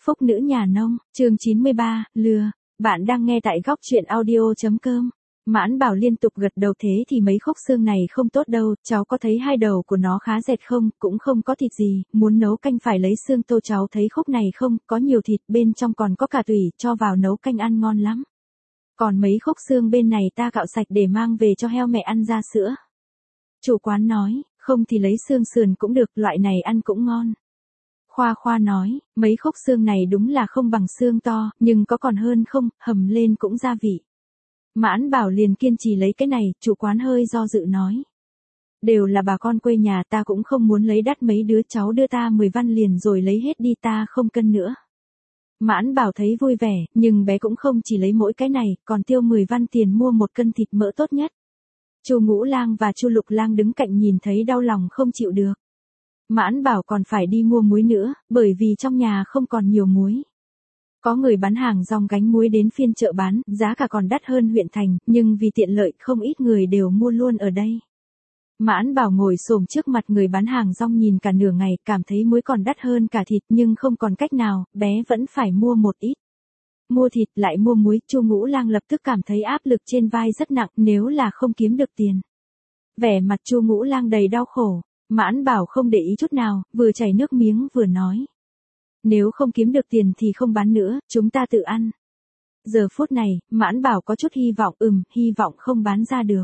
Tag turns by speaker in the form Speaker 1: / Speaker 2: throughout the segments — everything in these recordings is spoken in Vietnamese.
Speaker 1: Phúc nữ nhà nông, chương 93, lừa. Bạn đang nghe tại góc truyện audio.com. Mãn Bảo liên tục gật đầu thế thì mấy khúc xương này không tốt đâu, cháu có thấy hai đầu của nó khá dẹt không, cũng không có thịt gì, muốn nấu canh phải lấy xương tô cháu thấy khúc này không, có nhiều thịt bên trong còn có cả tủy, cho vào nấu canh ăn ngon lắm. Còn mấy khúc xương bên này ta cạo sạch để mang về cho heo mẹ ăn ra sữa. Chủ quán nói, không thì lấy xương sườn cũng được, loại này ăn cũng ngon. Khoa Khoa nói, mấy khúc xương này đúng là không bằng xương to, nhưng có còn hơn không, hầm lên cũng gia vị. Mãn Bảo liền kiên trì lấy cái này, chủ quán hơi do dự nói. Đều là bà con quê nhà, ta cũng không muốn lấy đắt, mấy đứa cháu đưa ta 10 văn liền rồi lấy hết đi, ta không cân nữa. Mãn Bảo thấy vui vẻ, nhưng bé cũng không chỉ lấy mỗi cái này, còn tiêu 10 văn tiền mua một cân thịt mỡ tốt nhất. Chu Ngũ Lang và Chu Lục Lang đứng cạnh nhìn thấy đau lòng không chịu được. Mãn Bảo còn phải đi mua muối nữa, bởi vì trong nhà không còn nhiều muối. Có người bán hàng rong gánh muối đến phiên chợ bán, giá cả còn đắt hơn huyện thành, nhưng vì tiện lợi không ít người đều mua luôn ở đây. Mãn Bảo ngồi xổm trước mặt người bán hàng rong nhìn cả nửa ngày, cảm thấy muối còn đắt hơn cả thịt nhưng không còn cách nào, bé vẫn phải mua một ít. Mua thịt lại mua muối, Chu Ngũ Lang lập tức cảm thấy áp lực trên vai rất nặng nếu là không kiếm được tiền. Vẻ mặt Chu Ngũ Lang đầy đau khổ. Mãn Bảo không để ý chút nào, vừa chảy nước miếng vừa nói. Nếu không kiếm được tiền thì không bán nữa, chúng ta tự ăn. Giờ phút này, Mãn Bảo có chút hy vọng, hy vọng không bán ra được.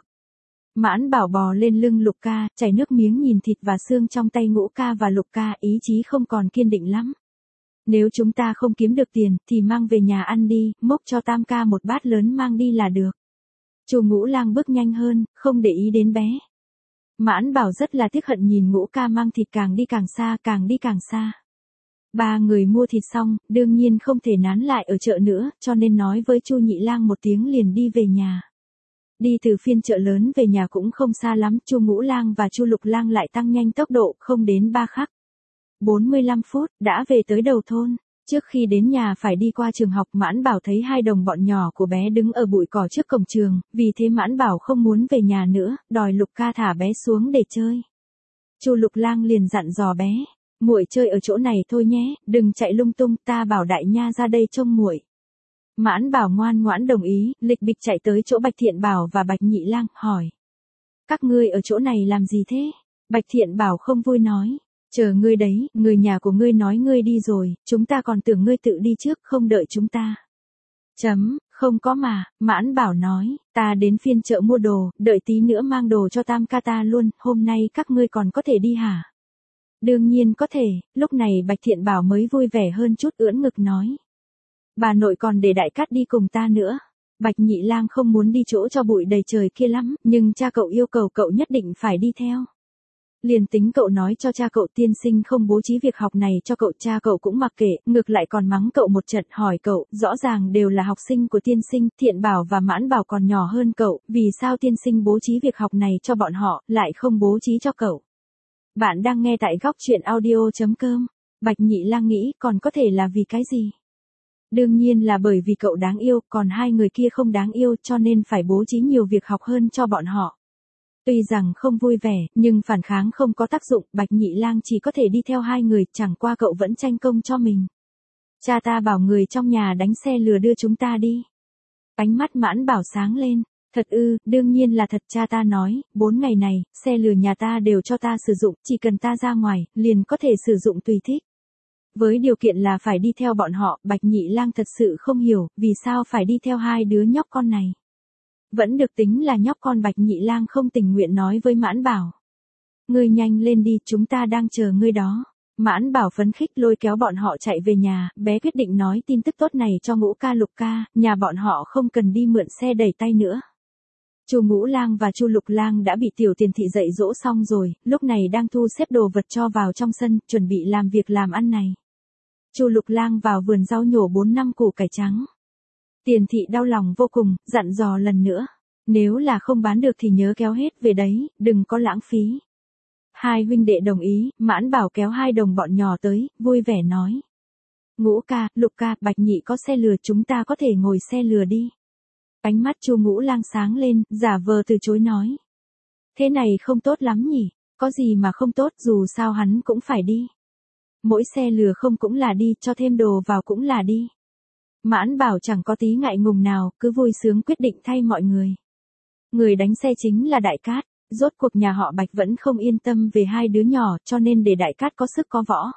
Speaker 1: Mãn Bảo bò lên lưng Lục Ca, chảy nước miếng nhìn thịt và xương trong tay Ngũ Ca và Lục Ca, ý chí không còn kiên định lắm. Nếu chúng ta không kiếm được tiền, thì mang về nhà ăn đi, mốc cho Tam Ca một bát lớn mang đi là được. Chu Ngũ Lang bước nhanh hơn, không để ý đến bé. Mãn Bảo rất là tiếc hận nhìn Ngũ Ca mang thịt càng đi càng xa, càng đi càng xa. Ba người mua thịt xong, đương nhiên không thể nán lại ở chợ nữa, cho nên nói với Chu Nhị Lang một tiếng liền đi về nhà. Đi từ phiên chợ lớn về nhà cũng không xa lắm, Chu Ngũ Lang và Chu Lục Lang lại tăng nhanh tốc độ, không đến 3 khắc. 45 phút, đã về tới đầu thôn. Trước khi đến nhà phải đi qua trường học, Mãn Bảo thấy hai đồng bọn nhỏ của bé đứng ở bụi cỏ trước cổng trường, vì thế Mãn Bảo không muốn về nhà nữa, đòi Lục Ca thả bé xuống để chơi. Chu Lục Lang liền dặn dò bé, muội chơi ở chỗ này thôi nhé, đừng chạy lung tung, ta bảo đại nha ra đây trông muội. Mãn Bảo ngoan ngoãn đồng ý, lịch bịch chạy tới chỗ Bạch Thiện Bảo và Bạch Nhị Lang, hỏi. Các ngươi ở chỗ này làm gì thế? Bạch Thiện Bảo không vui nói. Chờ ngươi đấy, người nhà của ngươi nói ngươi đi rồi, chúng ta còn tưởng ngươi tự đi trước, không đợi chúng ta. Không có mà, Mãn Bảo nói, ta đến phiên chợ mua đồ, đợi tí nữa mang đồ cho Tam Ca ta luôn, hôm nay các ngươi còn có thể đi hả? Đương nhiên có thể, lúc này Bạch Thiện Bảo mới vui vẻ hơn chút, ưỡn ngực nói. Bà nội còn để đại cát đi cùng ta nữa. Bạch Nhị Lang không muốn đi chỗ cho bụi đầy trời kia lắm, nhưng cha cậu yêu cầu cậu nhất định phải đi theo. Liền tính cậu nói cho cha cậu tiên sinh không bố trí việc học này cho cậu, cha cậu cũng mặc kệ, ngược lại còn mắng cậu một trận, hỏi cậu, rõ ràng đều là học sinh của tiên sinh, Thiện Bảo và Mãn Bảo còn nhỏ hơn cậu, vì sao tiên sinh bố trí việc học này cho bọn họ, lại không bố trí cho cậu. Bạn đang nghe tại góc truyện audio.com. Bạch Nhị Lang nghĩ còn có thể là vì cái gì? Đương nhiên là bởi vì cậu đáng yêu, còn hai người kia không đáng yêu cho nên phải bố trí nhiều việc học hơn cho bọn họ. Tuy rằng không vui vẻ, nhưng phản kháng không có tác dụng, Bạch Nhị Lang chỉ có thể đi theo hai người, chẳng qua cậu vẫn tranh công cho mình. Cha ta bảo người trong nhà đánh xe lừa đưa chúng ta đi. Ánh mắt Mãn Bảo sáng lên, thật ư, đương nhiên là thật, cha ta nói, 4 ngày này, xe lừa nhà ta đều cho ta sử dụng, chỉ cần ta ra ngoài, liền có thể sử dụng tùy thích. Với điều kiện là phải đi theo bọn họ, Bạch Nhị Lang thật sự không hiểu, vì sao phải đi theo hai đứa nhóc con này. Vẫn được tính là nhóc con, Bạch Nhị Lang không tình nguyện nói với Mãn Bảo. Ngươi nhanh lên đi, chúng ta đang chờ ngươi đó. Mãn Bảo phấn khích lôi kéo bọn họ chạy về nhà, bé quyết định nói tin tức tốt này cho Ngũ Ca Lục Ca, nhà bọn họ không cần đi mượn xe đẩy tay nữa. Chu Ngũ Lang và Chu Lục Lang đã bị Tiểu Tiền Thị dạy dỗ xong rồi, lúc này đang thu xếp đồ vật cho vào trong sân, chuẩn bị làm việc làm ăn này. Chu Lục Lang vào vườn rau nhổ 4 năm củ cải trắng. Tiền Thị đau lòng vô cùng, dặn dò lần nữa. Nếu là không bán được thì nhớ kéo hết về đấy, đừng có lãng phí. Hai huynh đệ đồng ý, Mãn Bảo kéo hai đồng bọn nhỏ tới, vui vẻ nói. Ngũ Ca, Lục Ca, Bạch Nhị có xe lừa, chúng ta có thể ngồi xe lừa đi. Ánh mắt Chu Ngũ Lang sáng lên, giả vờ từ chối nói. Thế này không tốt lắm nhỉ, có gì mà không tốt, dù sao hắn cũng phải đi. Mỗi xe lừa không cũng là đi, cho thêm đồ vào cũng là đi. Mãn Bảo chẳng có tí ngại ngùng nào, cứ vui sướng quyết định thay mọi người. Người đánh xe chính là Đại Cát, rốt cuộc nhà họ Bạch vẫn không yên tâm về hai đứa nhỏ, cho nên để Đại Cát có sức có võ.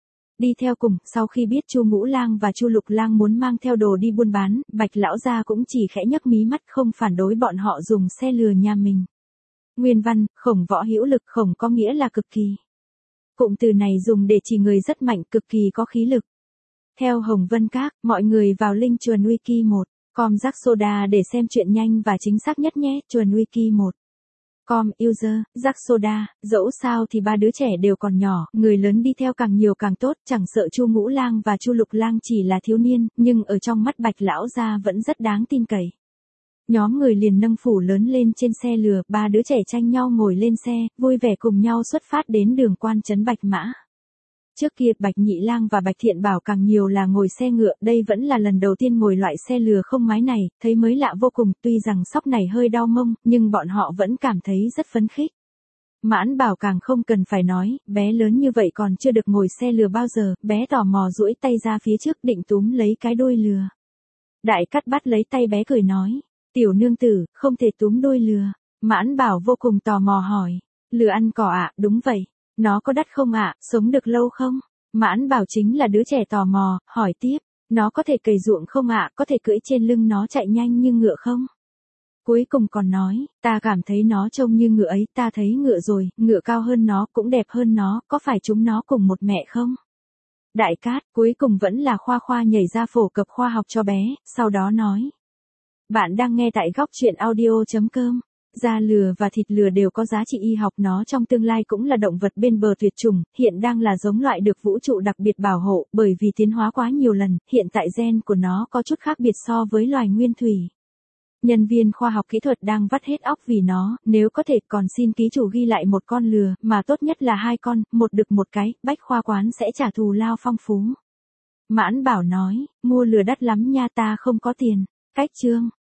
Speaker 1: Đi theo cùng, sau khi biết Chu Ngũ Lang và Chu Lục Lang muốn mang theo đồ đi buôn bán, Bạch lão gia cũng chỉ khẽ nhấc mí mắt không phản đối bọn họ dùng xe lừa nhà mình. Nguyên văn, khổng võ hữu lực, khổng có nghĩa là cực kỳ. Cụm từ này dùng để chỉ người rất mạnh, cực kỳ có khí lực. Theo Hồng Vân Các, mọi người vào link Chuồn Wiki 1. Com Jack Soda để xem chuyện nhanh và chính xác nhất nhé. Chuồn Wiki 1. Com user, Jack Soda, dẫu sao thì ba đứa trẻ đều còn nhỏ, người lớn đi theo càng nhiều càng tốt, chẳng sợ Chu Ngũ Lang và Chu Lục Lang chỉ là thiếu niên, nhưng ở trong mắt Bạch lão gia vẫn rất đáng tin cậy. Nhóm người liền nâng phủ lớn lên trên xe lừa, ba đứa trẻ tranh nhau ngồi lên xe, vui vẻ cùng nhau xuất phát đến đường quan trấn Bạch Mã. Trước kia Bạch Nhị Lang và Bạch Thiện Bảo càng nhiều là ngồi xe ngựa, đây vẫn là lần đầu tiên ngồi loại xe lừa không mái này, thấy mới lạ vô cùng, tuy rằng sóc này hơi đau mông, nhưng bọn họ vẫn cảm thấy rất phấn khích. Mãn Bảo càng không cần phải nói, bé lớn như vậy còn chưa được ngồi xe lừa bao giờ, bé tò mò duỗi tay ra phía trước định túm lấy cái đuôi lừa. Đại Cát bắt lấy tay bé cười nói, tiểu nương tử, không thể túm đuôi lừa. Mãn Bảo vô cùng tò mò hỏi, lừa ăn cỏ ạ? Đúng vậy. Nó có đắt không ạ, sống được lâu không? Mãn Bảo chính là đứa trẻ tò mò, hỏi tiếp, nó có thể cày ruộng không ạ, có thể cưỡi trên lưng nó chạy nhanh như ngựa không? Cuối cùng còn nói, ta cảm thấy nó trông như ngựa ấy, ta thấy ngựa rồi, ngựa cao hơn nó, cũng đẹp hơn nó, có phải chúng nó cùng một mẹ không? Đại Cát, cuối cùng vẫn là khoa nhảy ra phổ cập khoa học cho bé, sau đó nói. Bạn đang nghe tại góc truyện audio.com. Da lừa và thịt lừa đều có giá trị y học, nó trong tương lai cũng là động vật bên bờ tuyệt chủng, hiện đang là giống loại được vũ trụ đặc biệt bảo hộ, bởi vì tiến hóa quá nhiều lần, hiện tại gen của nó có chút khác biệt so với loài nguyên thủy. Nhân viên khoa học kỹ thuật đang vắt hết óc vì nó, nếu có thể còn xin ký chủ ghi lại một con lừa, mà tốt nhất là 2 con, một đực một cái, Bách Khoa Quán sẽ trả thù lao phong phú. Mãn Bảo nói, mua lừa đắt lắm nha, ta không có tiền. Cách chương.